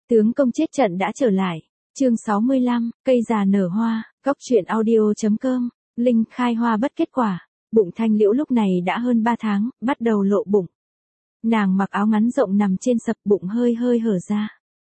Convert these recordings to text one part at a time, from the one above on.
Tướng công chết trận đã trở lại. Chương 65, cây già nở hoa, góc truyện audio.com, Linh khai hoa bất kết quả. Bụng Thanh Liễu lúc này đã hơn 3 tháng, bắt đầu lộ bụng. Nàng mặc áo ngắn rộng nằm trên sập, bụng hơi hơi hở ra.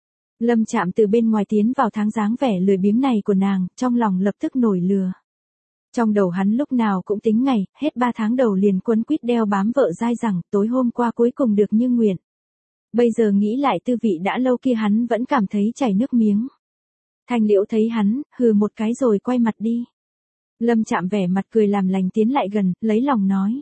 Lâm Trạm từ bên ngoài tiến vào tháng dáng vẻ lười biếng này của nàng, trong lòng lập tức nổi lửa. Trong đầu hắn lúc nào cũng tính ngày, hết 3 tháng đầu liền quấn quýt đeo bám vợ dai dẳng, tối hôm qua cuối cùng được như nguyện. Bây giờ nghĩ lại tư vị đã lâu kia hắn vẫn cảm thấy chảy nước miếng. Thanh Liễu thấy hắn, hừ một cái rồi quay mặt đi. Lâm Trạm vẻ mặt cười làm lành tiến lại gần, lấy lòng nói.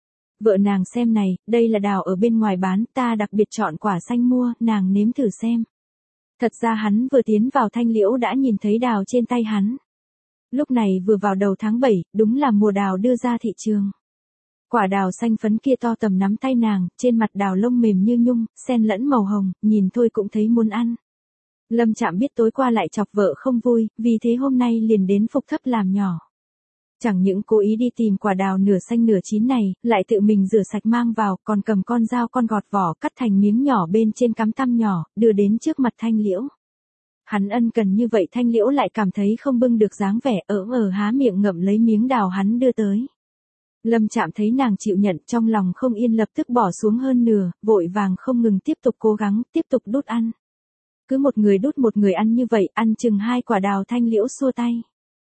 Vợ nàng xem này, đây là đào ở bên ngoài bán, ta đặc biệt chọn quả xanh mua, nàng nếm thử xem. Thật ra hắn vừa tiến vào Thanh Liễu đã nhìn thấy đào trên tay hắn. Lúc này vừa vào đầu tháng 7, đúng là mùa đào đưa ra thị trường. Quả đào xanh phấn kia to tầm nắm tay nàng, trên mặt đào lông mềm như nhung, xen lẫn màu hồng, nhìn thôi cũng thấy muốn ăn. Lâm Trạm biết tối qua lại chọc vợ không vui, vì thế hôm nay liền đến phục thấp làm nhỏ. Chẳng những cố ý đi tìm quả đào nửa xanh nửa chín này, lại tự mình rửa sạch mang vào, còn cầm con dao con gọt vỏ cắt thành miếng nhỏ bên trên cắm tăm nhỏ, đưa đến trước mặt Thanh Liễu. Hắn ân cần như vậy Thanh Liễu lại cảm thấy không bưng được dáng vẻ há miệng ngậm lấy miếng đào hắn đưa tới. Lâm Trạm thấy nàng chịu nhận trong lòng không yên lập tức bỏ xuống hơn nửa, vội vàng không ngừng tiếp tục cố gắng, tiếp tục đút ăn. Cứ một người đút một người ăn như vậy, ăn chừng 2 quả đào Thanh Liễu xua tay.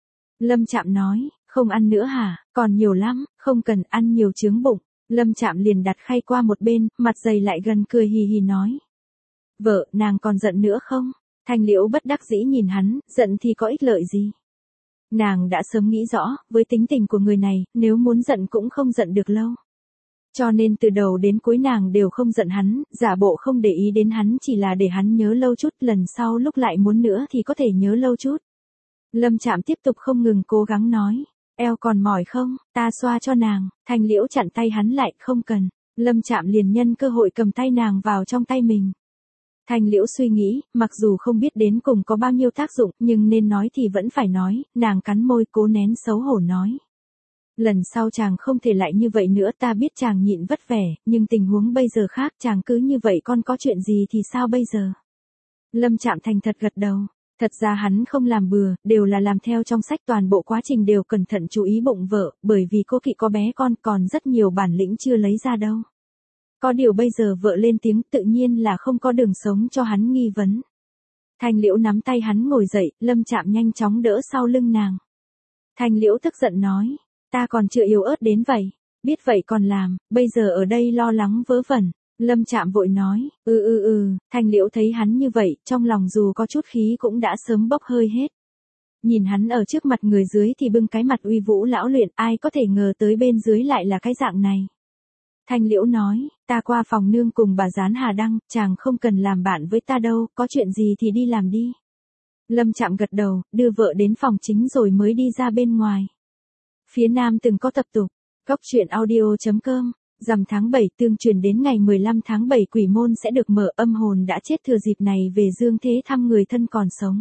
Lâm Trạm nói, không ăn nữa hả, còn nhiều lắm, không cần ăn nhiều chướng bụng. Lâm Trạm liền đặt khay qua một bên, mặt dày lại gần cười hì hì nói. Vợ, nàng còn giận nữa không? Thanh Liễu bất đắc dĩ nhìn hắn, giận thì có ích lợi gì? Nàng đã sớm nghĩ rõ, với tính tình của người này, nếu muốn giận cũng không giận được lâu. Cho nên từ đầu đến cuối nàng đều không giận hắn, giả bộ không để ý đến hắn chỉ là để hắn nhớ lâu chút, lần sau lúc lại muốn nữa thì có thể nhớ lâu chút. Lâm Trạm tiếp tục không ngừng cố gắng nói, eo còn mỏi không, ta xoa cho nàng. Thanh Liễu chặn tay hắn lại, không cần. Lâm Trạm liền nhân cơ hội cầm tay nàng vào trong tay mình. Thanh Liễu suy nghĩ, mặc dù không biết đến cùng có bao nhiêu tác dụng, nhưng nên nói thì vẫn phải nói, nàng cắn môi cố nén xấu hổ nói. Lần sau chàng không thể lại như vậy nữa, ta biết chàng nhịn vất vẻ, nhưng tình huống bây giờ khác, chàng cứ như vậy con có chuyện gì thì sao bây giờ? Lâm Trạm thành thật gật đầu. Thật ra hắn không làm bừa, đều là làm theo trong sách, toàn bộ quá trình đều cẩn thận chú ý bụng vợ, bởi vì cô kỵ có bé con còn rất nhiều bản lĩnh chưa lấy ra đâu. Có điều bây giờ vợ lên tiếng tự nhiên là không có đường sống cho hắn nghi vấn. Thanh Liễu nắm tay hắn ngồi dậy, Lâm Trạm nhanh chóng đỡ sau lưng nàng. Thanh Liễu tức giận nói, ta còn chưa yếu ớt đến vậy, biết vậy còn làm, bây giờ ở đây lo lắng vớ vẩn. Lâm Trạm vội nói, Thanh Liễu thấy hắn như vậy, trong lòng dù có chút khí cũng đã sớm bốc hơi hết. Nhìn hắn ở trước mặt người dưới thì bưng cái mặt uy vũ lão luyện, ai có thể ngờ tới bên dưới lại là cái dạng này. Thanh Liễu nói, ta qua phòng nương cùng bà Gián Hà Đăng, chàng không cần làm bạn với ta đâu, có chuyện gì thì đi làm đi. Lâm Trạm gật đầu, đưa vợ đến phòng chính rồi mới đi ra bên ngoài. Phía Nam từng có tập tục, góc truyện audio.com. Rằm tháng 7 tương truyền đến ngày 15 tháng 7 quỷ môn sẽ được mở, âm hồn đã chết thừa dịp này về dương thế thăm người thân còn sống.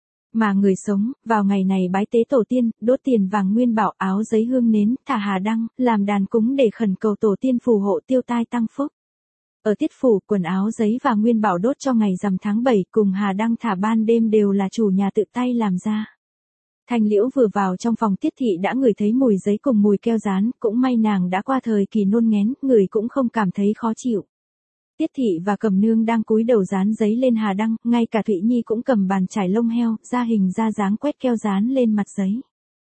Mà người sống, vào ngày này bái tế tổ tiên, đốt tiền vàng nguyên bảo, áo giấy hương nến, thả hà đăng, làm đàn cúng để khẩn cầu tổ tiên phù hộ tiêu tai tăng phúc. Ở tiết phủ, quần áo giấy và nguyên bảo đốt cho ngày rằm tháng 7 cùng hà đăng thả ban đêm đều là chủ nhà tự tay làm ra. Thanh Liễu vừa vào trong phòng Tiết thị đã ngửi thấy mùi giấy cùng mùi keo dán, cũng may nàng đã qua thời kỳ nôn nghén, người cũng không cảm thấy khó chịu. Tiết thị và Cẩm Nương đang cúi đầu dán giấy lên hà đăng, ngay cả Thụy Nhi cũng cầm bàn chải lông heo, ra hình ra dáng quét keo dán lên mặt giấy.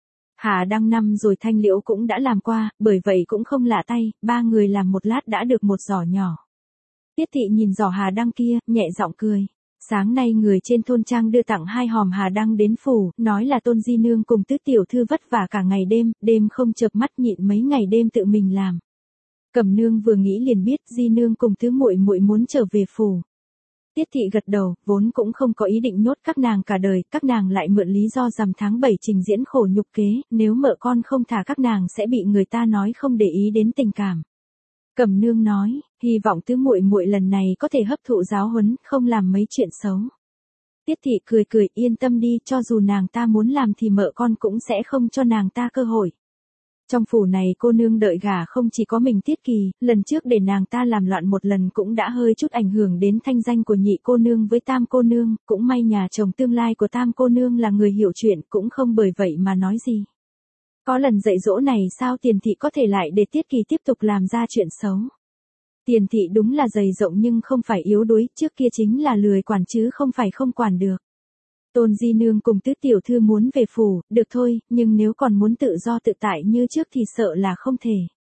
Hà đăng năm rồi Thanh Liễu cũng đã làm qua, bởi vậy cũng không lạ tay, 3 người làm một lát đã được một giỏ nhỏ. Tiết thị nhìn giỏ hà đăng kia, nhẹ giọng cười. Sáng nay người trên thôn trang đưa tặng 2 hòm hà đăng đến phủ, nói là Tôn Di Nương cùng Tứ tiểu thư vất vả cả ngày đêm không chợp mắt nhịn mấy ngày đêm tự mình làm. Cẩm Nương vừa nghĩ liền biết Di Nương cùng Tứ muội muội muốn trở về phủ. Tiết thị gật đầu, vốn cũng không có ý định nhốt các nàng cả đời, các nàng lại mượn lý do rằm tháng 7 trình diễn khổ nhục kế, nếu mợ con không thả các nàng sẽ bị người ta nói không để ý đến tình cảm. Cẩm Nương nói, hy vọng Tứ muội muội lần này có thể hấp thụ giáo huấn, không làm mấy chuyện xấu. Tiết thị cười cười, yên tâm đi, cho dù nàng ta muốn làm thì mợ con cũng sẽ không cho nàng ta cơ hội. Trong phủ này cô nương đợi gả không chỉ có mình Tiết Kỳ, lần trước để nàng ta làm loạn một lần cũng đã hơi chút ảnh hưởng đến thanh danh của nhị cô nương với tam cô nương, cũng may nhà chồng tương lai của tam cô nương là người hiểu chuyện cũng không bởi vậy mà nói gì. Có lần dạy dỗ này sao Tiền thị có thể lại để Tiết Kỳ tiếp tục làm ra chuyện xấu. Tiền thị đúng là dày rộng nhưng không phải yếu đuối, trước kia chính là lười quản chứ không phải không quản được. Tôn Di Nương cùng Tứ tiểu thư muốn về phủ, được thôi, nhưng nếu còn muốn tự do tự tại như trước thì sợ là không thể.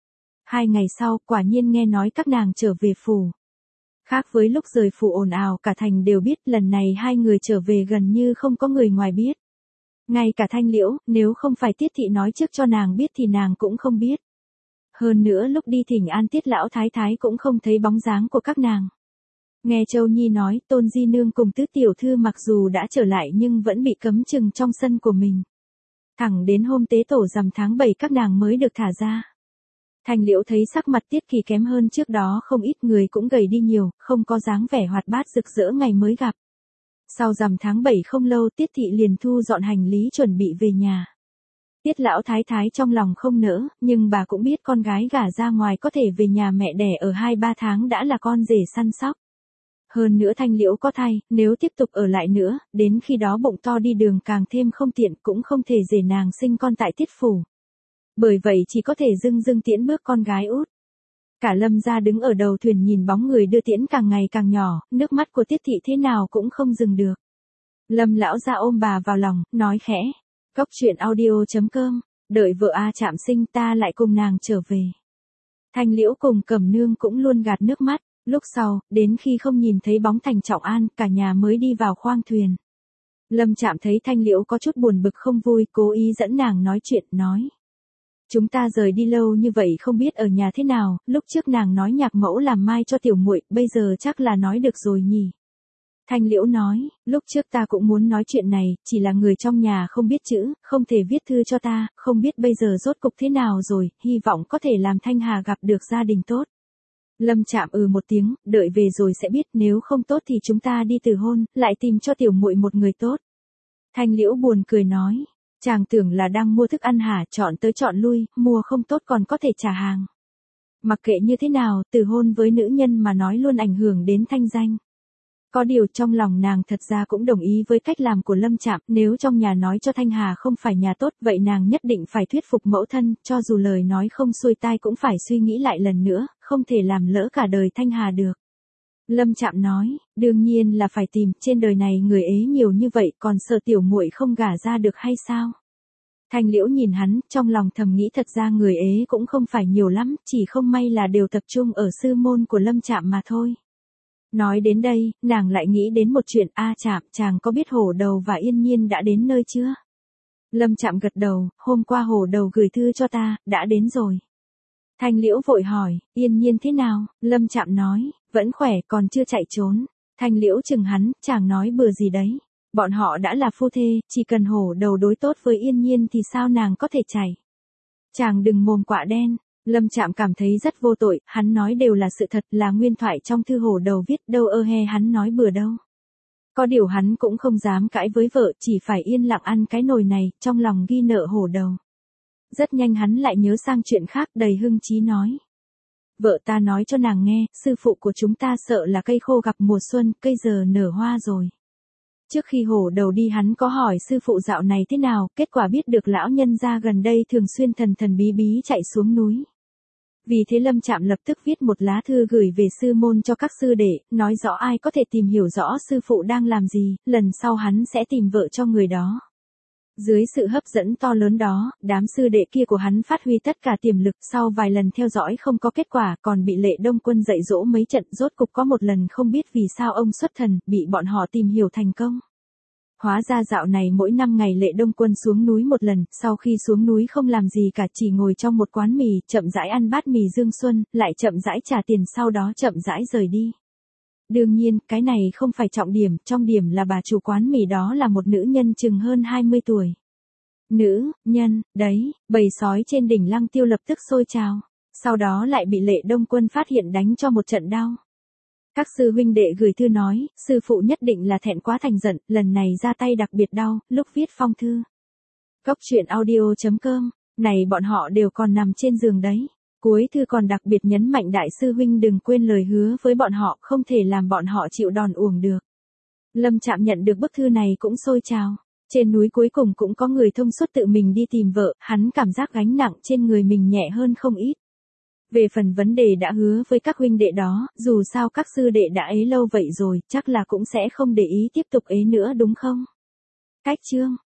2 ngày sau, quả nhiên nghe nói các nàng trở về phủ. Khác với lúc rời phủ ồn ào cả thành đều biết, lần này 2 người trở về gần như không có người ngoài biết. Ngay cả Thanh Liễu, nếu không phải Tiết thị nói trước cho nàng biết thì nàng cũng không biết. Hơn nữa lúc đi thỉnh an Tiết lão thái thái cũng không thấy bóng dáng của các nàng. Nghe Châu Nhi nói, Tôn Di Nương cùng Tứ tiểu thư mặc dù đã trở lại nhưng vẫn bị cấm chừng trong sân của mình. Thẳng đến hôm tế tổ rằm tháng 7 các nàng mới được thả ra. Thanh Liễu thấy sắc mặt Tiết Kỳ kém hơn trước đó không ít, người cũng gầy đi nhiều, không có dáng vẻ hoạt bát rực rỡ ngày mới gặp. Sau rằm tháng 7 không lâu Tiết thị liền thu dọn hành lý chuẩn bị về nhà. Tiết lão thái thái trong lòng không nỡ, nhưng bà cũng biết con gái gả ra ngoài có thể về nhà mẹ đẻ ở 2-3 tháng đã là con rể săn sóc. Hơn nữa Thanh Liễu có thai, nếu tiếp tục ở lại nữa, đến khi đó bụng to đi đường càng thêm không tiện, cũng không thể để nàng sinh con tại Tiết phủ. Bởi vậy chỉ có thể dưng dưng tiễn bước con gái út. Cả Lâm gia đứng ở đầu thuyền nhìn bóng người đưa tiễn càng ngày càng nhỏ, nước mắt của Tiết thị thế nào cũng không dừng được. Lâm lão gia ôm bà vào lòng, nói khẽ. Cốc truyện audio.com, đợi vợ A Trạm sinh ta lại cùng nàng trở về. Thanh Liễu cùng Cẩm Nương cũng luôn gạt nước mắt. Lúc sau, đến khi không nhìn thấy bóng Thành Trọng An, cả nhà mới đi vào khoang thuyền. Lâm Trạm thấy Thanh Liễu có chút buồn bực không vui, cố ý dẫn nàng nói chuyện, nói. Chúng ta rời đi lâu như vậy không biết ở nhà thế nào, lúc trước nàng nói nhạc mẫu làm mai cho tiểu muội, bây giờ chắc là nói được rồi nhỉ. Thanh Liễu nói, lúc trước ta cũng muốn nói chuyện này, chỉ là người trong nhà không biết chữ, không thể viết thư cho ta, không biết bây giờ rốt cục thế nào rồi, hy vọng có thể làm Thanh Hà gặp được gia đình tốt. Lâm Trạm một tiếng, đợi về rồi sẽ biết, nếu không tốt thì chúng ta đi từ hôn, lại tìm cho tiểu muội một người tốt. Thanh Liễu buồn cười nói, chàng tưởng là đang mua thức ăn hả, chọn tới chọn lui, mua không tốt còn có thể trả hàng. Mặc kệ như thế nào, từ hôn với nữ nhân mà nói luôn ảnh hưởng đến thanh danh. Có điều trong lòng nàng thật ra cũng đồng ý với cách làm của Lâm Trạm, nếu trong nhà nói cho Thanh Hà không phải nhà tốt, vậy nàng nhất định phải thuyết phục mẫu thân, cho dù lời nói không xuôi tai cũng phải suy nghĩ lại lần nữa, không thể làm lỡ cả đời Thanh Hà được. Lâm Trạm nói, đương nhiên là phải tìm, trên đời này người ế nhiều như vậy, còn sợ tiểu muội không gả ra được hay sao? Thanh Liễu nhìn hắn, trong lòng thầm nghĩ thật ra người ế cũng không phải nhiều lắm, chỉ không may là đều tập trung ở sư môn của Lâm Trạm mà thôi. Nói đến đây, nàng lại nghĩ đến một chuyện, A Trạm, chàng có biết Hổ Đầu và Yên Nhiên đã đến nơi chưa? Lâm Trạm gật đầu, hôm qua Hổ Đầu gửi thư cho ta, đã đến rồi. Thanh Liễu vội hỏi, Yên Nhiên thế nào? Lâm Trạm nói, vẫn khỏe, còn chưa chạy trốn. Thanh Liễu chừng hắn, chàng nói bừa gì đấy? Bọn họ đã là phu thê, chỉ cần Hổ Đầu đối tốt với Yên Nhiên thì sao nàng có thể chạy? Chàng đừng mồm quạ đen. Lâm Trạm cảm thấy rất vô tội, hắn nói đều là sự thật, là nguyên thoại trong thư Hổ Đầu viết, đâu hắn nói bừa đâu. Có điều hắn cũng không dám cãi với vợ, chỉ phải yên lặng ăn cái nồi này, trong lòng ghi nợ Hổ Đầu. Rất nhanh hắn lại nhớ sang chuyện khác, đầy hưng chí nói. Vợ ta nói cho nàng nghe, sư phụ của chúng ta sợ là cây khô gặp mùa xuân, cây giờ nở hoa rồi. Trước khi Hổ Đầu đi hắn có hỏi sư phụ dạo này thế nào, kết quả biết được lão nhân gia gần đây thường xuyên thần thần bí bí chạy xuống núi. Vì thế Lâm Trạm lập tức viết một lá thư gửi về sư môn cho các sư đệ, nói rõ ai có thể tìm hiểu rõ sư phụ đang làm gì, lần sau hắn sẽ tìm vợ cho người đó. Dưới sự hấp dẫn to lớn đó, đám sư đệ kia của hắn phát huy tất cả tiềm lực, sau vài lần theo dõi không có kết quả, còn bị Lệ Đông Quân dạy dỗ mấy trận, rốt cục có một lần không biết vì sao ông xuất thần, bị bọn họ tìm hiểu thành công. Hóa ra dạo này mỗi 5 ngày Lệ Đông Quân xuống núi một lần, sau khi xuống núi không làm gì cả, chỉ ngồi trong một quán mì, chậm rãi ăn bát mì Dương Xuân, lại chậm rãi trả tiền, sau đó chậm rãi rời đi. Đương nhiên, cái này không phải trọng điểm, trọng điểm là bà chủ quán mì đó là một nữ nhân chừng hơn 20 tuổi. Nữ nhân, đấy, bầy sói trên đỉnh Lăng Tiêu lập tức sôi trào, sau đó lại bị Lệ Đông Quân phát hiện đánh cho một trận đau. Các sư huynh đệ gửi thư nói, sư phụ nhất định là thẹn quá thành giận, lần này ra tay đặc biệt đau, lúc viết phong thư. Cốc truyện audio.com Này bọn họ đều còn nằm trên giường đấy. Cuối thư còn đặc biệt nhấn mạnh đại sư huynh đừng quên lời hứa với bọn họ, không thể làm bọn họ chịu đòn uổng được. Lâm Trạm nhận được bức thư này cũng sôi trào. Trên núi cuối cùng cũng có người thông suốt tự mình đi tìm vợ, hắn cảm giác gánh nặng trên người mình nhẹ hơn không ít. Về phần vấn đề đã hứa với các huynh đệ đó, dù sao các sư đệ đã ế lâu vậy rồi, chắc là cũng sẽ không để ý tiếp tục ế nữa đúng không? Cách chương